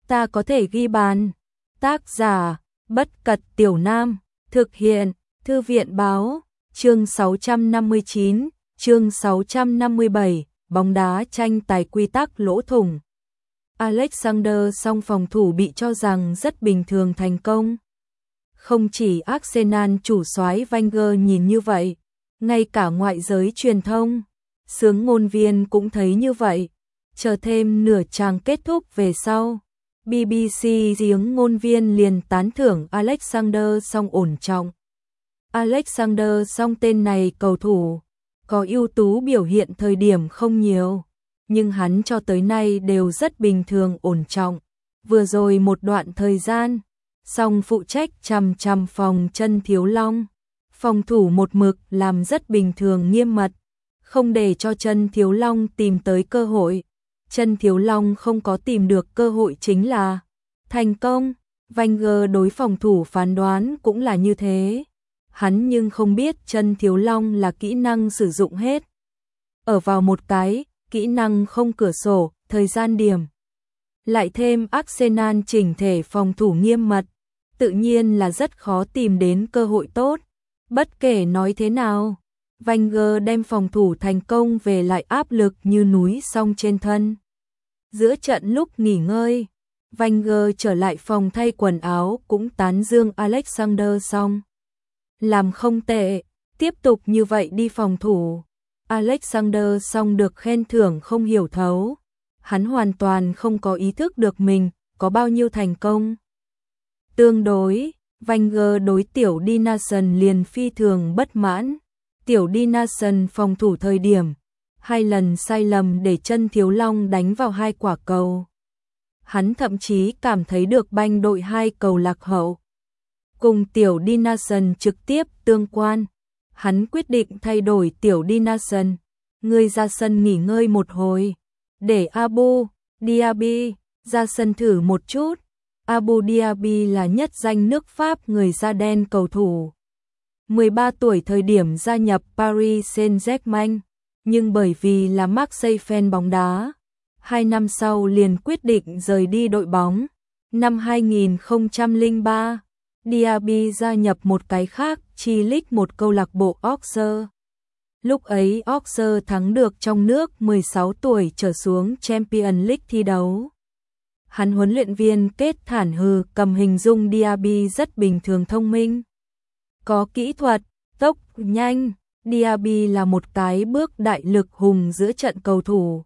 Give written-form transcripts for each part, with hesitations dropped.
ta có thể ghi bàn. Tác giả, Bất Cật Tiểu Nam, thực hiện, Thư viện Báo, chương 659, chương 657, bóng đá tranh tài quy tắc lỗ thủng. Alexander song phòng thủ bị cho rằng rất bình thường thành công. Không chỉ Arsenal chủ soái Wenger nhìn như vậy, ngay cả ngoại giới truyền thông, xướng ngôn viên cũng thấy như vậy. Chờ thêm nửa trang kết thúc về sau, BBC giếng ngôn viên liền tán thưởng Alexander song ổn trọng. Alexander song tên này cầu thủ, có ưu tú biểu hiện thời điểm không nhiều, nhưng hắn cho tới nay đều rất bình thường ổn trọng. Vừa rồi một đoạn thời gian, song phụ trách chằm phòng chân Thiếu Long. Phòng thủ một mực làm rất bình thường nghiêm mật, không để cho chân Thiếu Long tìm tới cơ hội. Chân Thiếu Long không có tìm được cơ hội chính là thành công. Wenger đối phòng thủ phán đoán cũng là như thế. Hắn nhưng không biết chân Thiếu Long là kỹ năng sử dụng hết. Ở vào một cái, kỹ năng không cửa sổ, thời gian điểm. Lại thêm Arsenal chỉnh thể phòng thủ nghiêm mật, tự nhiên là rất khó tìm đến cơ hội tốt. Bất kể nói thế nào, Wenger đem phòng thủ thành công về lại áp lực như núi song trên thân. Giữa trận lúc nghỉ ngơi, Wenger trở lại phòng thay quần áo cũng tán dương Alexander song. Làm không tệ, tiếp tục như vậy đi phòng thủ. Alexander song được khen thưởng không hiểu thấu. Hắn hoàn toàn không có ý thức được mình có bao nhiêu thành công. Tương đối, Wenger đối Tiểu Dinason liền phi thường bất mãn. Tiểu Dinason phòng thủ thời điểm, 2 lần sai lầm để chân Thiếu Long đánh vào 2 quả cầu. Hắn thậm chí cảm thấy được banh đội 2 cầu lạc hậu. Cùng Tiểu Dinason trực tiếp tương quan, hắn quyết định thay đổi Tiểu Dinason. Người ra sân nghỉ ngơi một hồi, để Abu Diaby ra sân thử một chút. Abu Diaby là nhất danh nước Pháp người da đen cầu thủ. 13 tuổi thời điểm gia nhập Paris Saint-Germain, nhưng bởi vì là Marseille fan bóng đá, 2 năm sau liền quyết định rời đi đội bóng. Năm 2003, Diaby gia nhập một cái khác, chi lích một câu lạc bộ Auxerre. Lúc ấy Auxerre thắng được trong nước 16 tuổi trở xuống Champions League thi đấu. Hắn huấn luyện viên Kết Thản Hừ cầm hình dung Diaby rất bình thường thông minh. Có kỹ thuật, tốc nhanh, Diaby là một cái bước đại lực hùng giữa trận cầu thủ.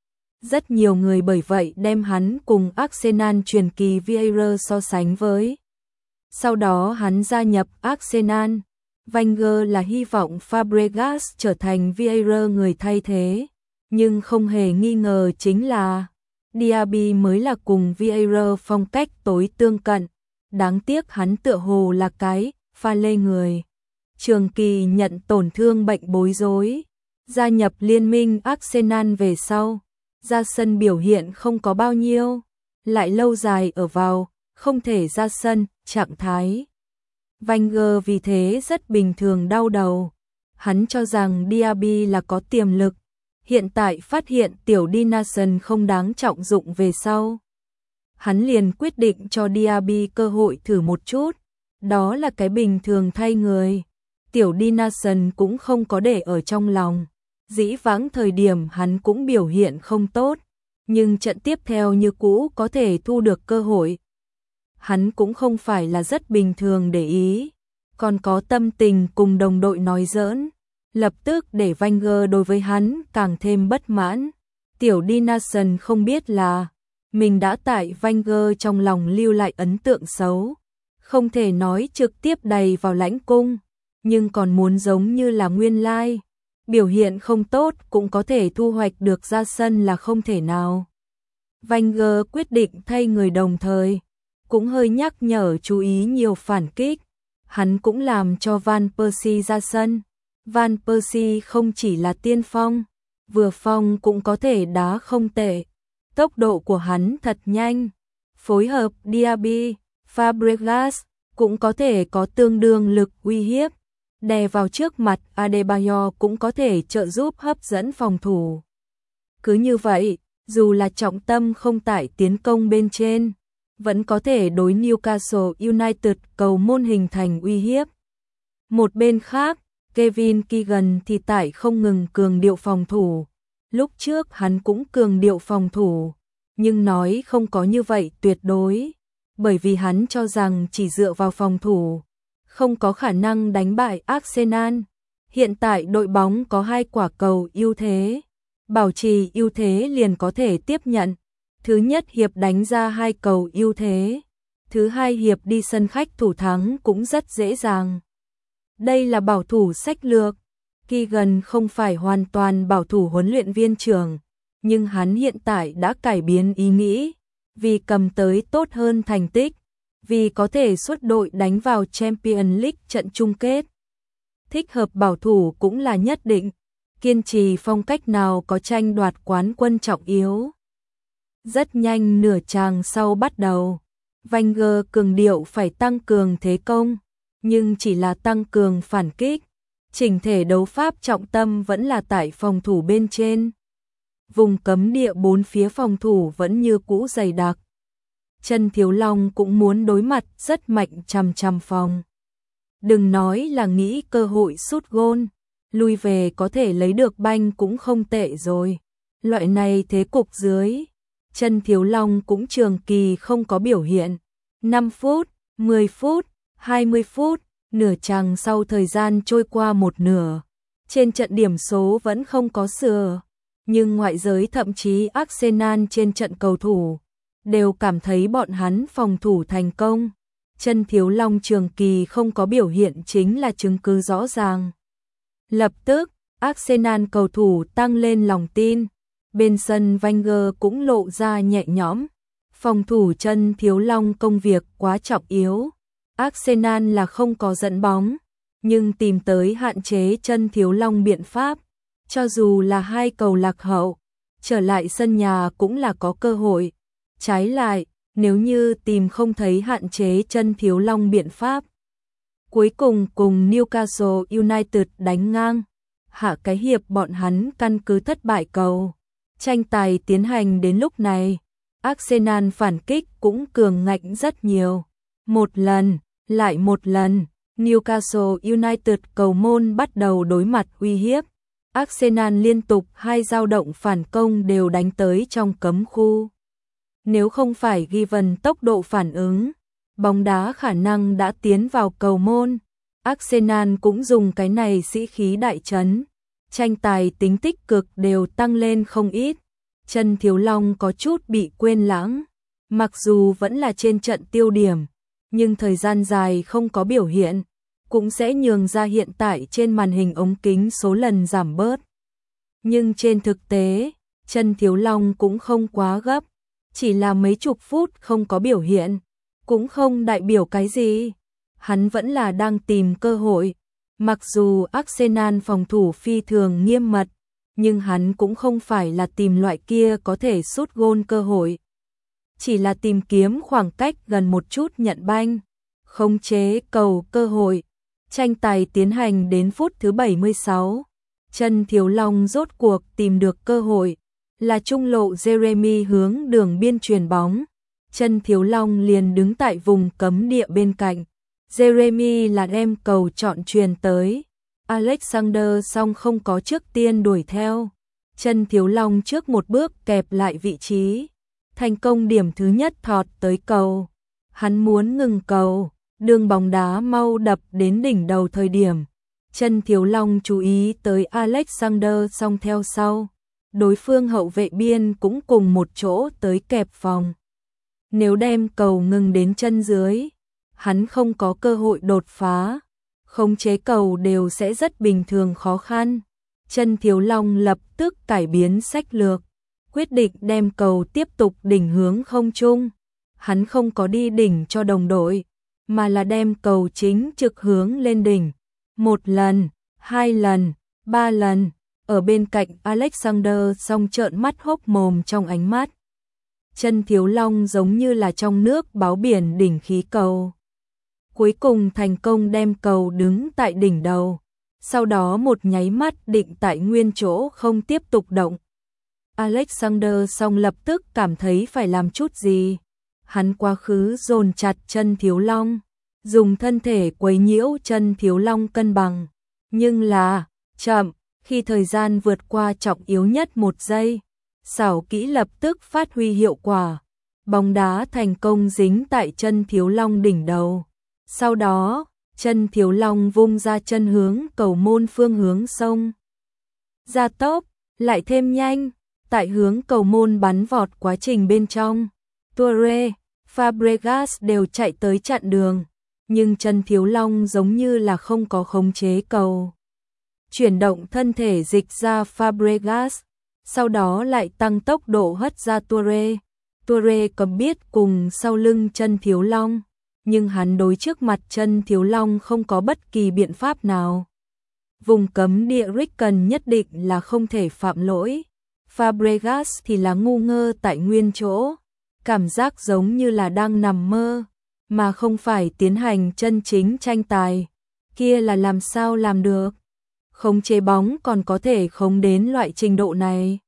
Rất nhiều người bởi vậy đem hắn cùng Arsenal truyền kỳ Vieira so sánh với. Sau đó hắn gia nhập Arsenal. Wenger là hy vọng Fabregas trở thành Vieira người thay thế, nhưng không hề nghi ngờ chính là Diaby mới là cùng Vieira phong cách tối tương cận. Đáng tiếc hắn tựa hồ là cái pha lê người. Trường kỳ nhận tổn thương bệnh bối rối. Gia nhập liên minh Arsenal về sau, ra sân biểu hiện không có bao nhiêu, lại lâu dài ở vào, không thể ra sân, trạng thái. Wenger vì thế rất bình thường đau đầu. Hắn cho rằng Diaby là có tiềm lực. Hiện tại phát hiện Tiểu Dinason không đáng trọng dụng về sau, hắn liền quyết định cho Diaby cơ hội thử một chút. Đó là cái bình thường thay người. Tiểu Dinason cũng không có để ở trong lòng. Dĩ vãng thời điểm hắn cũng biểu hiện không tốt, nhưng trận tiếp theo như cũ có thể thu được cơ hội. Hắn cũng không phải là rất bình thường để ý, còn có tâm tình cùng đồng đội nói giỡn, lập tức để Wenger đối với hắn càng thêm bất mãn. Tiểu Dinason không biết là mình đã tại Wenger trong lòng lưu lại ấn tượng xấu, không thể nói trực tiếp đầy vào lãnh cung, nhưng còn muốn giống như là nguyên lai. Biểu hiện không tốt cũng có thể thu hoạch được ra sân là không thể nào. Wenger quyết định thay người đồng thời, cũng hơi nhắc nhở chú ý nhiều phản kích. Hắn cũng làm cho Van Persie ra sân. Van Persie không chỉ là tiên phong, vừa phong cũng có thể đá không tệ. Tốc độ của hắn thật nhanh. Phối hợp Diaby, Fabregas cũng có thể có tương đương lực uy hiếp. Đè vào trước mặt Adebayor cũng có thể trợ giúp hấp dẫn phòng thủ. Cứ như vậy, dù là trọng tâm không tại tiến công bên trên, vẫn có thể đối Newcastle United cầu môn hình thành uy hiếp. Một bên khác, Kevin Keegan thì tại không ngừng cường điệu phòng thủ. Lúc trước hắn cũng cường điệu phòng thủ, nhưng nói không có như vậy tuyệt đối, bởi vì hắn cho rằng chỉ dựa vào phòng thủ không có khả năng đánh bại Arsenal. Hiện tại đội bóng có 2 quả cầu ưu thế, bảo trì ưu thế liền có thể tiếp nhận. Thứ nhất hiệp đánh ra 2 cầu ưu thế, thứ hai hiệp đi sân khách thủ thắng cũng rất dễ dàng. Đây là bảo thủ sách lược. Keegan không phải hoàn toàn bảo thủ huấn luyện viên trưởng, nhưng hắn hiện tại đã cải biến ý nghĩ, vì cầm tới tốt hơn thành tích, vì có thể xuất đội đánh vào Champions League trận chung kết. Thích hợp bảo thủ cũng là nhất định, kiên trì phong cách nào có tranh đoạt quán quân trọng yếu. Rất nhanh nửa chàng sau bắt đầu, Wenger cường điệu phải tăng cường thế công, nhưng chỉ là tăng cường phản kích. Chỉnh thể đấu pháp trọng tâm vẫn là tại phòng thủ bên trên. Vùng cấm địa bốn phía phòng thủ vẫn như cũ dày đặc. Chân Thiếu Long cũng muốn đối mặt rất mạnh chằm phòng. Đừng nói là nghĩ cơ hội sút gôn, lui về có thể lấy được banh cũng không tệ rồi. Loại này thế cục dưới, Chân Thiếu Long cũng trường kỳ không có biểu hiện. 5 phút, 10 phút, 20 phút, nửa chặng sau thời gian trôi qua một nửa. Trên trận điểm số vẫn không có sửa, nhưng ngoại giới thậm chí Arsenal trên trận cầu thủ đều cảm thấy bọn hắn phòng thủ thành công. Chân Thiếu Long trường kỳ không có biểu hiện chính là chứng cứ rõ ràng. Lập tức, Arsenal cầu thủ tăng lên lòng tin. Bên sân Wenger cũng lộ ra nhẹ nhõm. Phòng thủ Chân Thiếu Long công việc quá trọng yếu. Arsenal là không có dẫn bóng, nhưng tìm tới hạn chế Chân Thiếu Long biện pháp. Cho dù là 2 cầu lạc hậu, trở lại sân nhà cũng là có cơ hội. Trái lại, nếu như tìm không thấy hạn chế Chân Thiếu Long biện pháp, cuối cùng Newcastle United đánh ngang. Hạ cái hiệp bọn hắn căn cứ thất bại cầu. Tranh tài tiến hành đến lúc này, Arsenal phản kích cũng cường ngạnh rất nhiều. Một lần, lại một lần, Newcastle United cầu môn bắt đầu đối mặt uy hiếp. Arsenal liên tục 2 dao động phản công đều đánh tới trong cấm khu. Nếu không phải Given tốc độ phản ứng, bóng đá khả năng đã tiến vào cầu môn. Arsenal cũng dùng cái này sĩ khí đại trấn. Tranh tài tính tích cực đều tăng lên không ít. Chân Thiếu Long có chút bị quên lãng. Mặc dù vẫn là trên trận tiêu điểm, nhưng thời gian dài không có biểu hiện, cũng sẽ nhường ra hiện tại trên màn hình ống kính số lần giảm bớt. Nhưng trên thực tế, Chân Thiếu Long cũng không quá gấp, chỉ là mấy chục phút không có biểu hiện, cũng không đại biểu cái gì. Hắn vẫn là đang tìm cơ hội. Mặc dù Arsenal phòng thủ phi thường nghiêm mật, nhưng hắn cũng không phải là tìm loại kia có thể sút gôn cơ hội. Chỉ là tìm kiếm khoảng cách gần một chút nhận banh, khống chế cầu cơ hội. Tranh tài tiến hành đến phút thứ 76. Chân Thiếu Long rốt cuộc tìm được cơ hội, là trung lộ Jeremy hướng đường biên chuyền bóng. Chân Thiếu Long liền đứng tại vùng cấm địa bên cạnh. Jeremy là đem cầu chọn chuyền tới. Alexander song không có trước tiên đuổi theo. Chân Thiếu Long trước một bước kẹp lại vị trí. Thành công điểm thứ nhất thọt tới cầu. Hắn muốn ngừng cầu, đường bóng đá mau đập đến đỉnh đầu thời điểm. Chân Thiếu Long chú ý tới Alexander song theo sau. Đối phương hậu vệ biên cũng cùng một chỗ tới kẹp phòng. Nếu đem cầu ngừng đến chân dưới, hắn không có cơ hội đột phá. Khống chế cầu đều sẽ rất bình thường khó khăn. Chân Thiếu Long lập tức cải biến sách lược, quyết định đem cầu tiếp tục đỉnh hướng không trung. Hắn không có đi đỉnh cho đồng đội, mà là đem cầu chính trực hướng lên đỉnh. 1 lần, 2 lần, 3 lần, ở bên cạnh Alexander song trợn mắt hốc mồm trong ánh mắt. Chân Thiếu Long giống như là trong nước báo biển đỉnh khí cầu. Cuối cùng thành công đem cầu đứng tại đỉnh đầu, sau đó một nháy mắt định tại nguyên chỗ không tiếp tục động. Alexander song lập tức cảm thấy phải làm chút gì. hắn quá khứ dồn chặt chân Thiếu Long, dùng thân thể quấy nhiễu chân Thiếu Long cân bằng. Nhưng là, chậm, khi thời gian vượt qua trọng yếu nhất 1 giây, xảo kỹ lập tức phát huy hiệu quả. Bóng đá thành công dính tại chân Thiếu Long đỉnh đầu. Sau đó, chân Thiếu Long vung ra chân hướng cầu môn phương hướng sông. Gia tốc, lại thêm nhanh, tại hướng cầu môn bắn vọt quá trình bên trong. Toure, Fabregas đều chạy tới chặn đường, nhưng chân Thiếu Long giống như là không có khống chế cầu. Chuyển động thân thể dịch ra Fabregas, sau đó lại tăng tốc độ hất ra Toure. Toure cầm biết cùng sau lưng chân Thiếu Long, nhưng hắn đối trước mặt chân Thiếu Long không có bất kỳ biện pháp nào. Vùng cấm địa Ricken nhất định là không thể phạm lỗi. Fabregas thì là ngu ngơ tại nguyên chỗ, cảm giác giống như là đang nằm mơ, mà không phải tiến hành chân chính tranh tài. Kia là làm sao làm được? Khống chế bóng còn có thể khống đến loại trình độ này.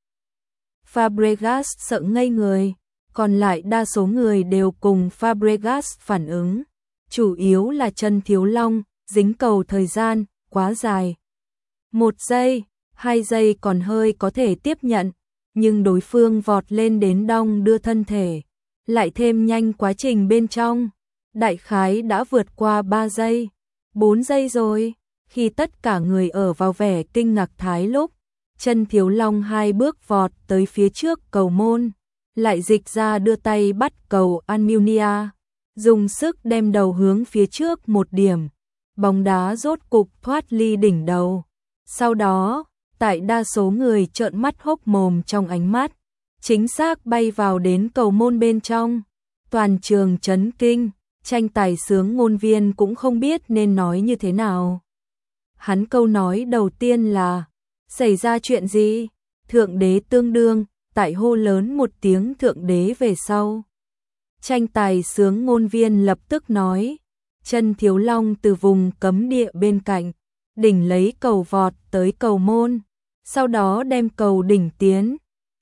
Fabregas sợ ngây người, còn lại đa số người đều cùng Fabregas phản ứng. Chủ yếu là chân Thiếu Long, dính cầu thời gian, quá dài. 1 giây, 2 giây còn hơi có thể tiếp nhận, nhưng đối phương vọt lên đến đong đưa thân thể, lại thêm nhanh quá trình bên trong. Đại khái đã vượt qua 3 giây, 4 giây rồi, khi tất cả người ở vào vẻ kinh ngạc thái lúc, chân Thiếu Long 2 bước vọt tới phía trước cầu môn, lại dịch ra đưa tay bắt cầu Almunia, dùng sức đem đầu hướng phía trước 1 điểm, bóng đá rốt cục thoát ly đỉnh đầu. Sau đó, tại đa số người trợn mắt hốc mồm trong ánh mắt, chính xác bay vào đến cầu môn bên trong. Toàn trường chấn kinh, tranh tài sướng ngôn viên cũng không biết nên nói như thế nào. Hắn câu nói đầu tiên là, xảy ra chuyện gì? Thượng đế tương đương, tại hô lớn một tiếng thượng đế về sau. Tranh tài sướng ngôn viên lập tức nói, chân Thiếu Long từ vùng cấm địa bên cạnh, đỉnh lấy cầu vọt tới cầu môn, sau đó đem cầu đỉnh tiến.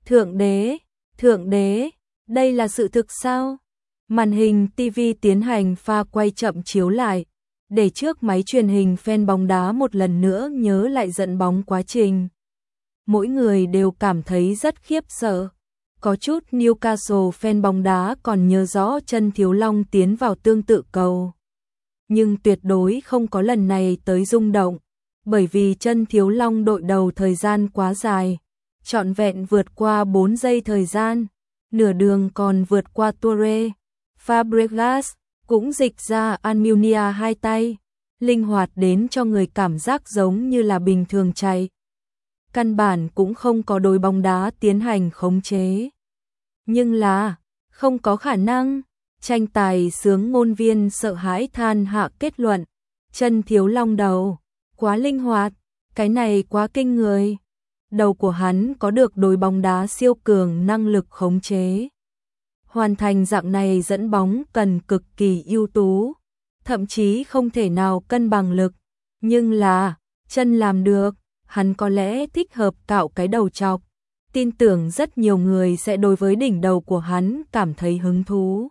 Thượng đế, đây là sự thực sao? Màn hình TV tiến hành pha quay chậm chiếu lại, để trước máy truyền hình fan bóng đá một lần nữa nhớ lại dẫn bóng quá trình. Mỗi người đều cảm thấy rất khiếp sợ. Có chút Newcastle fan bóng đá còn nhớ rõ chân Thiếu Long tiến vào tương tự cầu. Nhưng tuyệt đối không có lần này tới rung động, bởi vì chân Thiếu Long đội đầu thời gian quá dài, trọn vẹn vượt qua 4 giây thời gian, nửa đường còn vượt qua Toure. Fabregas cũng dịch ra Almunia 2 tay, linh hoạt đến cho người cảm giác giống như là bình thường chạy. Căn bản cũng không có đối bóng đá tiến hành khống chế. Nhưng là, không có khả năng, tranh tài sướng ngôn viên sợ hãi than hạ kết luận, chân Thiếu Long đầu, quá linh hoạt, cái này quá kinh người. Đầu của hắn có được đối bóng đá siêu cường năng lực khống chế. Hoàn thành dạng này dẫn bóng cần cực kỳ ưu tú, thậm chí không thể nào cân bằng lực. Nhưng là, chân làm được, hắn có lẽ thích hợp cạo cái đầu chọc. Tin tưởng rất nhiều người sẽ đối với đỉnh đầu của hắn cảm thấy hứng thú.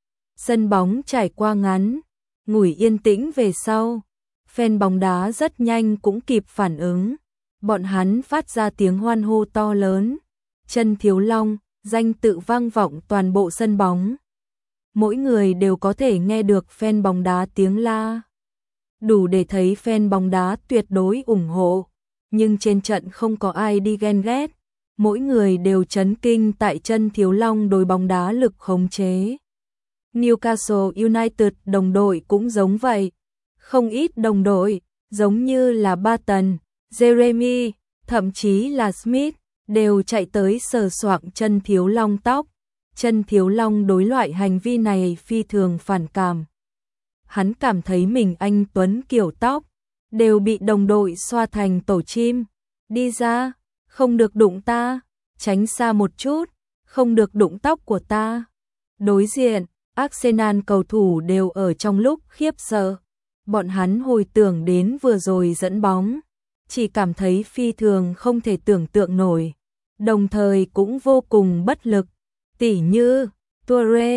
Sân bóng trải qua ngắn, ngủi yên tĩnh về sau. Fan bóng đá rất nhanh cũng kịp phản ứng. Bọn hắn phát ra tiếng hoan hô to lớn. Chân Thiếu Long, danh tự vang vọng toàn bộ sân bóng. Mỗi người đều có thể nghe được fan bóng đá tiếng la. Đủ để thấy fan bóng đá tuyệt đối ủng hộ. Nhưng trên trận không có ai đi ghen ghét. Mỗi người đều chấn kinh tại chân Thiếu Long đối bóng đá lực khống chế. Newcastle United đồng đội cũng giống vậy. Không ít đồng đội, giống như là Barton, Jeremy, thậm chí là Smith, đều chạy tới sờ soạng chân Thiếu Long tóc. Chân Thiếu Long đối loại hành vi này phi thường phản cảm. Hắn cảm thấy mình anh tuấn kiểu tóc, đều bị đồng đội xoa thành tổ chim. Đi ra, không được đụng ta, tránh xa một chút, không được đụng tóc của ta. Đối diện, Arsenal cầu thủ đều ở trong lúc khiếp sợ. Bọn hắn hồi tưởng đến vừa rồi dẫn bóng, chỉ cảm thấy phi thường không thể tưởng tượng nổi, đồng thời cũng vô cùng bất lực. Tỉ như, Toure,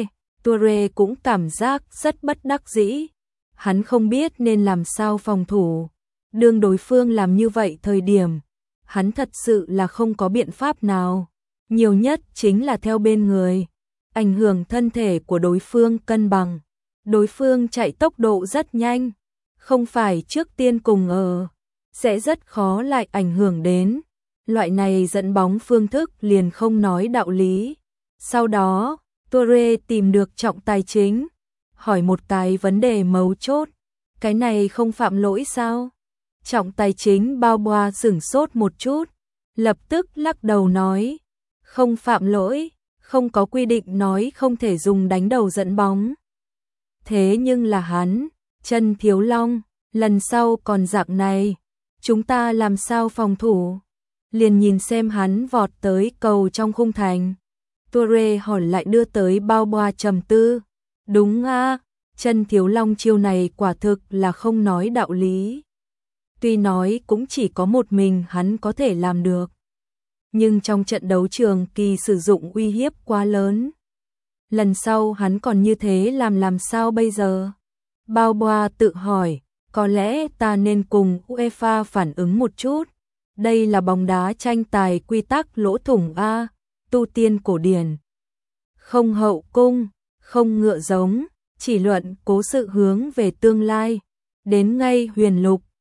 Toure cũng cảm giác rất bất đắc dĩ. Hắn không biết nên làm sao phòng thủ. Đương đối phương làm như vậy thời điểm, hắn thật sự là không có biện pháp nào. Nhiều nhất chính là theo bên người, ảnh hưởng thân thể của đối phương cân bằng. Đối phương chạy tốc độ rất nhanh, không phải trước tiên cùng sẽ rất khó lại ảnh hưởng đến. Loại này dẫn bóng phương thức liền không nói đạo lý. Sau đó, Toure tìm được trọng tài chính, hỏi một cái vấn đề mấu chốt. Cái này không phạm lỗi sao? Trọng tài chính Balboa sửng sốt một chút, lập tức lắc đầu nói, không phạm lỗi, không có quy định nói không thể dùng đánh đầu dẫn bóng. Thế nhưng là hắn, Trần Thiếu Long, lần sau còn dạng này, chúng ta làm sao phòng thủ? Liền nhìn xem hắn vọt tới cầu trong khung thành. Toure hỏi lại đưa tới Balboa trầm tư. Đúng a, Trần Thiếu Long chiêu này quả thực là không nói đạo lý. Tuy nói cũng chỉ có một mình hắn có thể làm được, nhưng trong trận đấu trường kỳ sử dụng uy hiếp quá lớn. Lần sau hắn còn như thế làm sao bây giờ? Balboa tự hỏi, có lẽ ta nên cùng UEFA phản ứng một chút. Đây là bóng đá tranh tài quy tắc lỗ thủng a, tu tiên cổ điển. Không hậu cung, không ngựa giống, chỉ luận cố sự hướng về tương lai. Đến ngay huyền lục,